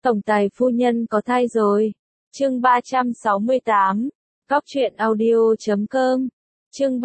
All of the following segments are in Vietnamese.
Tổng tài phu nhân có thai rồi. Chương 368. Cóc truyện audio.com. Chương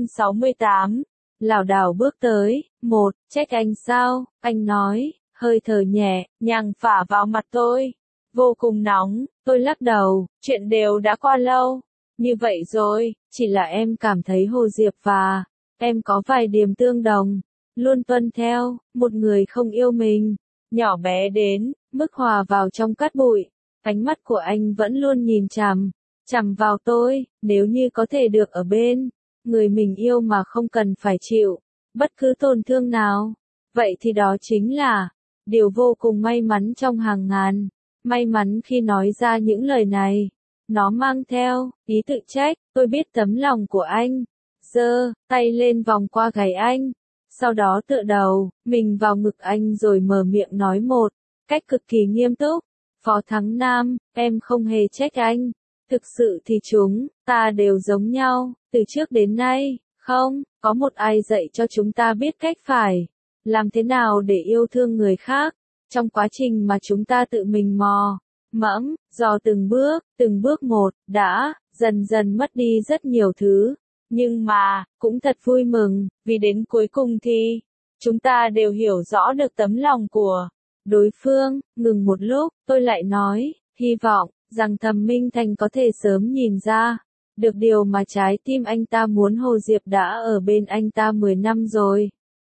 368. Lảo đảo bước tới. Một, trách anh sao? Anh nói, hơi thở nhẹ, nhàng phả vào mặt tôi. Vô cùng nóng, tôi lắc đầu, chuyện đều đã qua lâu. Như vậy rồi, chỉ là em cảm thấy Hồ Diệp và em có vài điểm tương đồng. Luôn tuân theo, một người không yêu mình. Nhỏ bé đến, mức hòa vào trong cát bụi. Ánh mắt của anh vẫn luôn nhìn chằm vào tôi, nếu như có thể được ở bên người mình yêu mà không cần phải chịu bất cứ tổn thương nào, vậy thì đó chính là điều vô cùng may mắn trong hàng ngàn. May mắn khi nói ra những lời này, nó mang theo ý tự trách. Tôi biết tấm lòng của anh, giơ tay lên vòng qua gáy anh, sau đó tựa đầu mình vào ngực anh rồi mở miệng nói một cách cực kỳ nghiêm túc. Phó Thắng Nam, em không hề trách anh. Thực sự thì chúng ta đều giống nhau, từ trước đến nay, không có một ai dạy cho chúng ta biết cách phải làm thế nào để yêu thương người khác. Trong quá trình mà chúng ta tự mình mò mẫm, dò từng bước một, đã dần dần mất đi rất nhiều thứ. Nhưng mà, cũng thật vui mừng, vì đến cuối cùng thì chúng ta đều hiểu rõ được tấm lòng của đối phương. Ngừng một lúc, tôi lại nói, hy vọng rằng Thẩm Minh Thành có thể sớm nhìn ra được điều mà trái tim anh ta muốn. Hồ Diệp đã ở bên anh ta 10 năm rồi.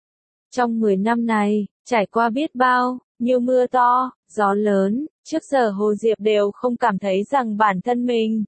Trong 10 năm này, trải qua biết bao nhiêu mưa to, gió lớn, trước giờ Hồ Diệp đều không cảm thấy rằng bản thân mình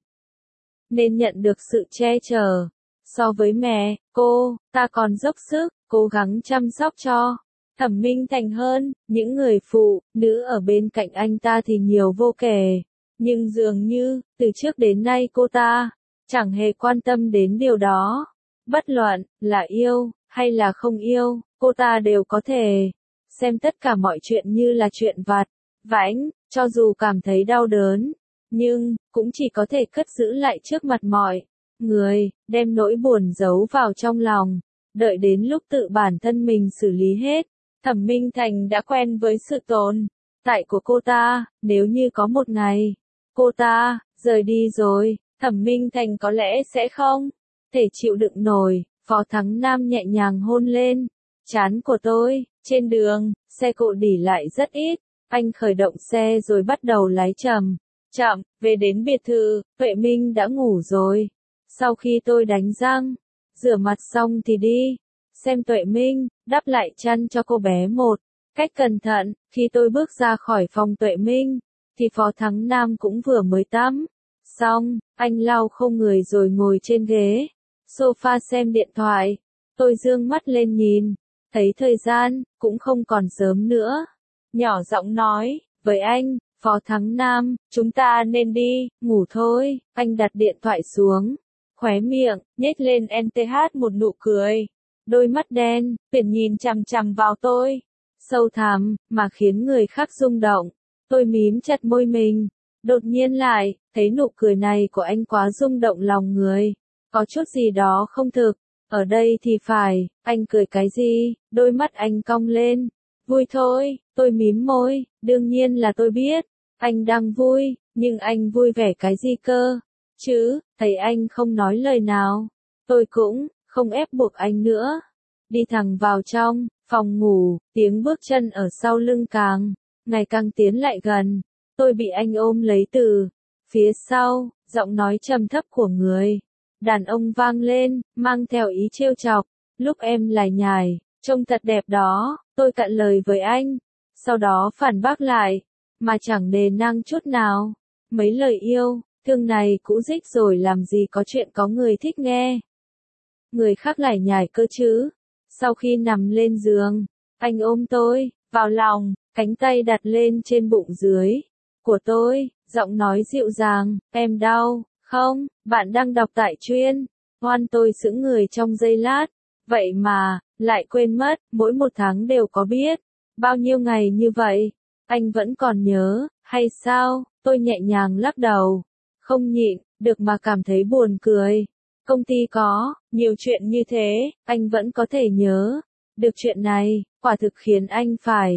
nên nhận được sự che chở. So với mẹ, cô, ta còn dốc sức, cố gắng chăm sóc cho Thẩm Minh Thành hơn. Những người phụ nữ ở bên cạnh anh ta thì nhiều vô kể. Nhưng dường như, từ trước đến nay cô ta chẳng hề quan tâm đến điều đó. Bất luận là yêu hay là không yêu, cô ta đều có thể xem tất cả mọi chuyện như là chuyện vặt vãnh, cho dù cảm thấy đau đớn, nhưng cũng chỉ có thể cất giữ lại trước mặt mọi người, đem nỗi buồn giấu vào trong lòng, đợi đến lúc tự bản thân mình xử lý hết. Thẩm Minh Thành đã quen với sự tồn tại của cô ta. Nếu như có một ngày cô ta rời đi rồi, Thẩm Minh Thành có lẽ sẽ không thể chịu đựng nổi. Phó Thắng Nam nhẹ nhàng hôn lên trán của tôi. Trên đường, xe cộ đỉ lại rất ít. Anh khởi động xe rồi bắt đầu lái chậm về đến biệt thự. Tuệ Minh đã ngủ rồi. Sau khi tôi đánh răng, rửa mặt xong thì đi xem Tuệ Minh, đắp lại chăn cho cô bé một cách cẩn thận. Khi tôi bước ra khỏi phòng Tuệ Minh, thì Phó Thắng Nam cũng vừa mới tắm xong. Anh lau khô người rồi ngồi trên ghế sofa xem điện thoại. Tôi dương mắt lên nhìn, thấy thời gian cũng không còn sớm nữa, nhỏ giọng nói với anh, Phó Thắng Nam, chúng ta nên đi ngủ thôi. Anh đặt điện thoại xuống, khóe miệng nhếch lên NTH một nụ cười, đôi mắt đen biển nhìn chằm vào tôi, sâu thẳm mà khiến người khác rung động. Tôi mím chặt môi mình, đột nhiên lại thấy nụ cười này của anh quá rung động lòng người, có chút gì đó không thực. Ở đây thì phải, anh cười cái gì? Đôi mắt anh cong lên. Vui thôi. Tôi mím môi, đương nhiên là tôi biết anh đang vui, nhưng anh vui vẻ cái gì cơ chứ? Thấy anh không nói lời nào, tôi cũng không ép buộc anh nữa. Đi thẳng vào trong phòng ngủ, tiếng bước chân ở sau lưng ngày càng tiến lại gần. Tôi bị anh ôm lấy từ phía sau, giọng nói trầm thấp của người đàn ông vang lên, mang theo ý trêu chọc. Lúc em lải nhải, trông thật đẹp đó. Tôi cạn lời với anh, sau đó phản bác lại, mà chẳng nề nang chút nào. Mấy lời yêu thương này cũ rích rồi, làm gì có chuyện có người thích nghe người khác lải nhải cơ chứ. Sau khi nằm lên giường, anh ôm tôi vào lòng, cánh tay đặt lên trên bụng dưới của tôi, giọng nói dịu dàng, em đau không? Bạn đang đọc tại truyện Ngoan. Tôi sững người trong giây lát, vậy mà lại quên mất, mỗi một tháng đều có biết bao nhiêu ngày như vậy. Anh vẫn còn nhớ hay sao? Tôi nhẹ nhàng lắc đầu, không nhịn được mà cảm thấy buồn cười. Công ty có nhiều chuyện như thế, anh vẫn có thể nhớ được chuyện này, quả thực khiến anh phải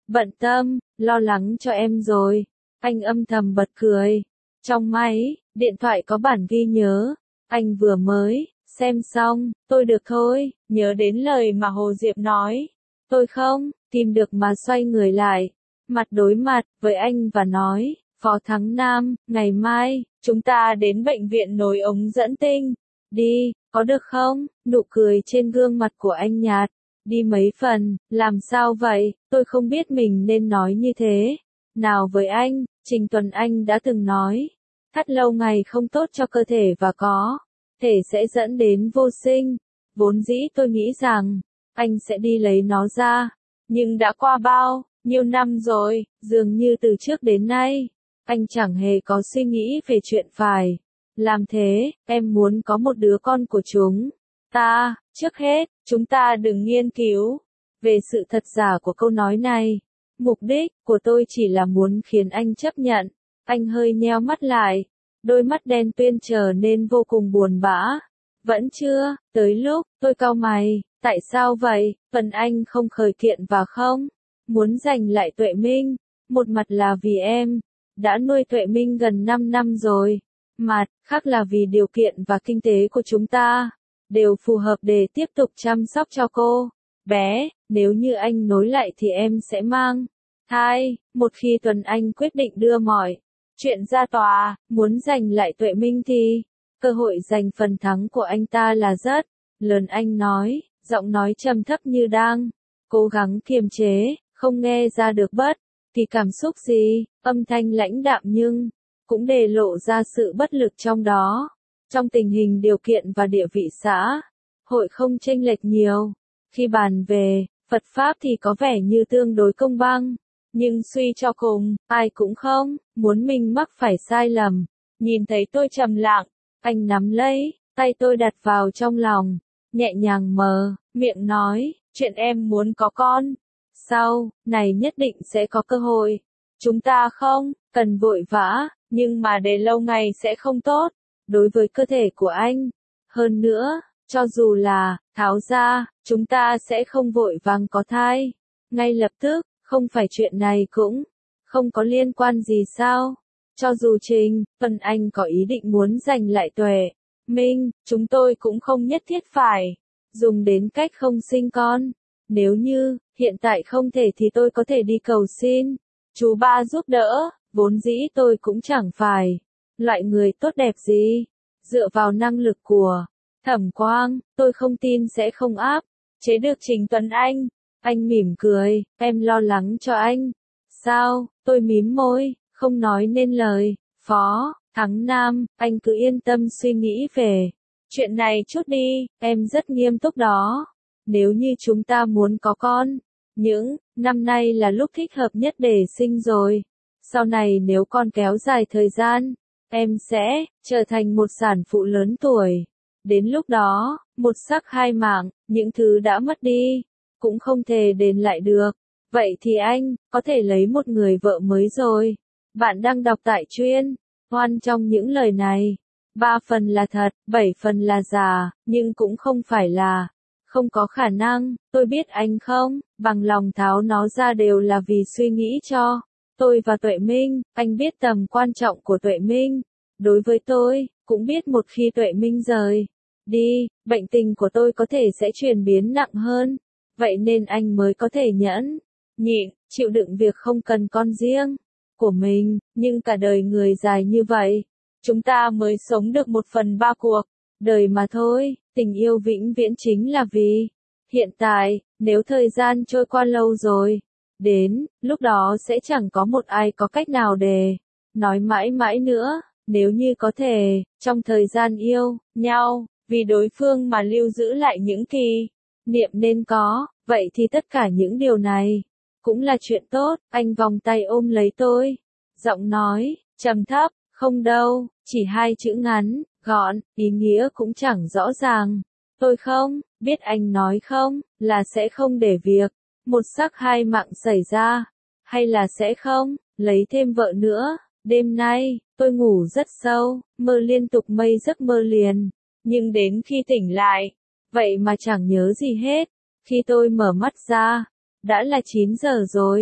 bận tâm, lo lắng cho em rồi. Anh âm thầm bật cười. Trong máy, điện thoại có bản ghi nhớ. Anh vừa mới xem xong, tôi được thôi, nhớ đến lời mà Hồ Diệp nói. Tôi không tìm được mà xoay người lại, mặt đối mặt với anh và nói, Phó Thắng Nam, ngày mai, chúng ta đến bệnh viện nối ống dẫn tinh. Đi, có được không? Nụ cười trên gương mặt của anh nhạt đi mấy phần, làm sao vậy? Tôi không biết mình nên nói như thế nào với anh. Trình Tuấn Anh đã từng nói, thắt lâu ngày không tốt cho cơ thể và có thể sẽ dẫn đến vô sinh. Vốn dĩ tôi nghĩ rằng, anh sẽ đi lấy nó ra. Nhưng đã qua bao nhiêu năm rồi, dường như từ trước đến nay, anh chẳng hề có suy nghĩ về chuyện phải làm thế. Em muốn có một đứa con của chúng ta. Trước hết, chúng ta đừng nghiên cứu về sự thật giả của câu nói này. Mục đích của tôi chỉ là muốn khiến anh chấp nhận. Anh hơi nheo mắt lại, đôi mắt đen tuyền trở nên vô cùng buồn bã. Vẫn chưa tới lúc. Tôi cau mày. Tại sao vậy? Phần anh không khởi kiện và không muốn giành lại Tuệ Minh. Một mặt là vì em đã nuôi Tuệ Minh gần 5 năm rồi. Mặt khác là vì điều kiện và kinh tế của chúng ta đều phù hợp để tiếp tục chăm sóc cho cô bé. Nếu như anh nối lại thì em sẽ mang thai. Một khi Tuấn Anh quyết định đưa mọi chuyện ra tòa, muốn giành lại Tuệ Minh thì cơ hội giành phần thắng của anh ta là rất lớn. Anh nói, giọng nói trầm thấp như đang cố gắng kiềm chế, không nghe ra được bất kỳ cảm xúc gì. Âm thanh lãnh đạm nhưng cũng để lộ ra sự bất lực trong đó. Trong tình hình điều kiện và địa vị xã hội không chênh lệch nhiều, khi bàn về Phật Pháp thì có vẻ như tương đối công bằng. Nhưng suy cho cùng, ai cũng không muốn mình mắc phải sai lầm. Nhìn thấy tôi trầm lặng, anh nắm lấy tay tôi đặt vào trong lòng, nhẹ nhàng mở miệng nói, chuyện em muốn có con sau này nhất định sẽ có cơ hội. Chúng ta không cần vội vã, nhưng mà để lâu ngày sẽ không tốt đối với cơ thể của anh. Hơn nữa, cho dù là tháo ra, chúng ta sẽ không vội vàng có thai ngay lập tức. Không phải chuyện này cũng không có liên quan gì sao? Cho dù Trình Tuấn Anh có ý định muốn giành lại Tuệ Minh, chúng tôi cũng không nhất thiết phải dùng đến cách không sinh con. Nếu như hiện tại không thể thì tôi có thể đi cầu xin chú ba giúp đỡ. Vốn dĩ tôi cũng chẳng phải loại người tốt đẹp gì. Dựa vào năng lực của Thẩm Quang, tôi không tin sẽ không áp chế được Trình Tuấn Anh. Anh mỉm cười, em lo lắng cho anh. Sao? Tôi mím môi, không nói nên lời. Phó Thắng Nam, anh cứ yên tâm suy nghĩ về chuyện này chút đi, em rất nghiêm túc đó. Nếu như chúng ta muốn có con, những năm nay là lúc thích hợp nhất để sinh rồi. Sau này nếu con kéo dài thời gian, em sẽ trở thành một sản phụ lớn tuổi. Đến lúc đó, một sắc hai mạng, những thứ đã mất đi cũng không thể đền lại được. Vậy thì anh có thể lấy một người vợ mới rồi. Bạn đang đọc tại Chuyên Hoan. Trong những lời này, 3 phần là thật, 7 phần là giả, nhưng cũng không phải là không có khả năng. Tôi biết anh không bằng lòng tháo nó ra đều là vì suy nghĩ cho tôi và Tuệ Minh. Anh biết tầm quan trọng của Tuệ Minh đối với tôi, cũng biết một khi Tuệ Minh rời đi, bệnh tình của tôi có thể sẽ chuyển biến nặng hơn. Vậy nên anh mới có thể nhẫn nhịn, chịu đựng việc không cần con riêng của mình. Nhưng cả đời người dài như vậy, chúng ta mới sống được 1/3 cuộc đời mà thôi. Tình yêu vĩnh viễn chính là vì hiện tại. Nếu thời gian trôi qua lâu rồi, đến lúc đó sẽ chẳng có một ai có cách nào để nói mãi mãi nữa. Nếu như có thể, trong thời gian yêu nhau, vì đối phương mà lưu giữ lại những kỷ niệm nên có, vậy thì tất cả những điều này cũng là chuyện tốt. Anh vòng tay ôm lấy tôi, giọng nói trầm thấp, không đâu, chỉ 2 chữ ngắn, gọn, ý nghĩa cũng chẳng rõ ràng. Tôi không biết anh nói không là sẽ không để việc một sắc hai mạng xảy ra, hay là sẽ không lấy thêm vợ nữa. Đêm nay, tôi ngủ rất sâu, mơ liên tục mây giấc mơ liền, nhưng đến khi tỉnh lại, vậy mà chẳng nhớ gì hết. Khi tôi mở mắt ra, đã là 9 giờ rồi.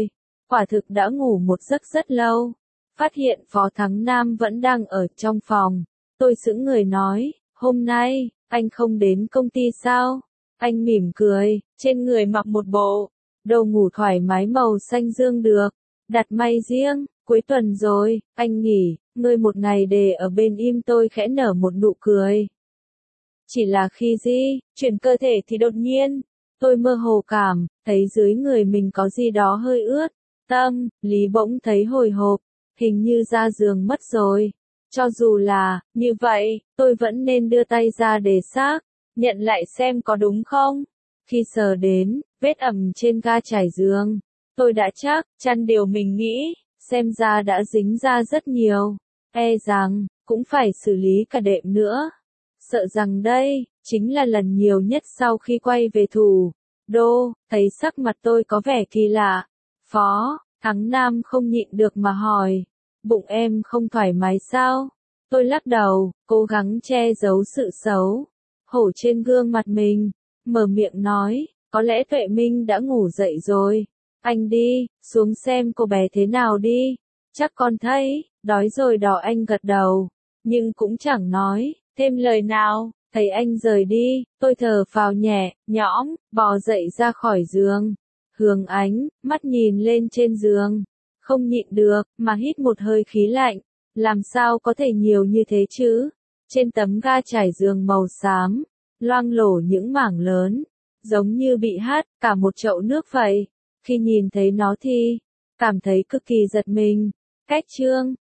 quả thực đã ngủ một giấc rất lâu. Phát hiện Phó Thắng Nam vẫn đang ở trong phòng. Tôi sững người nói, hôm nay, anh không đến công ty sao? Anh mỉm cười, trên người mặc một bộ đồ ngủ thoải mái màu xanh dương được đặt may riêng. Cuối tuần rồi, anh nghỉ, ngươi một ngày để ở bên im. Tôi khẽ nở một nụ cười. Chỉ là khi chuyển cơ thể thì đột nhiên, tôi mơ hồ thấy dưới người mình có gì đó hơi ướt. Tâm lý bỗng thấy hồi hộp, hình như ra giường mất rồi. Cho dù là như vậy, tôi vẫn nên đưa tay ra để xác nhận lại xem có đúng không. Khi sờ đến vết ẩm trên ga trải giường, tôi đã chắc chắn điều mình nghĩ, xem ra đã dính ra rất nhiều. E rằng cũng phải xử lý cả đệm nữa. Sợ rằng đây chính là lần nhiều nhất sau khi quay về thủ đô. Thấy sắc mặt tôi có vẻ kỳ lạ, Phó Thắng Nam không nhịn được mà hỏi, bụng em không thoải mái sao? Tôi lắc đầu, cố gắng che giấu sự xấu hổ trên gương mặt mình, mở miệng nói, có lẽ Tuệ Minh đã ngủ dậy rồi. Anh đi xuống xem cô bé thế nào đi, chắc con thấy đói rồi đó. Anh gật đầu, nhưng cũng chẳng nói thêm lời nào. Thấy anh rời đi, tôi thở phào nhẹ nhõm, bò dậy ra khỏi giường. Hương Ánh mắt nhìn lên trên giường, không nhịn được mà hít một hơi khí lạnh. Làm sao có thể nhiều như thế chứ? Trên tấm ga trải giường màu xám, loang lổ những mảng lớn, giống như bị hắt cả một chậu nước vậy. Khi nhìn thấy nó thì cảm thấy cực kỳ giật mình. Cách chương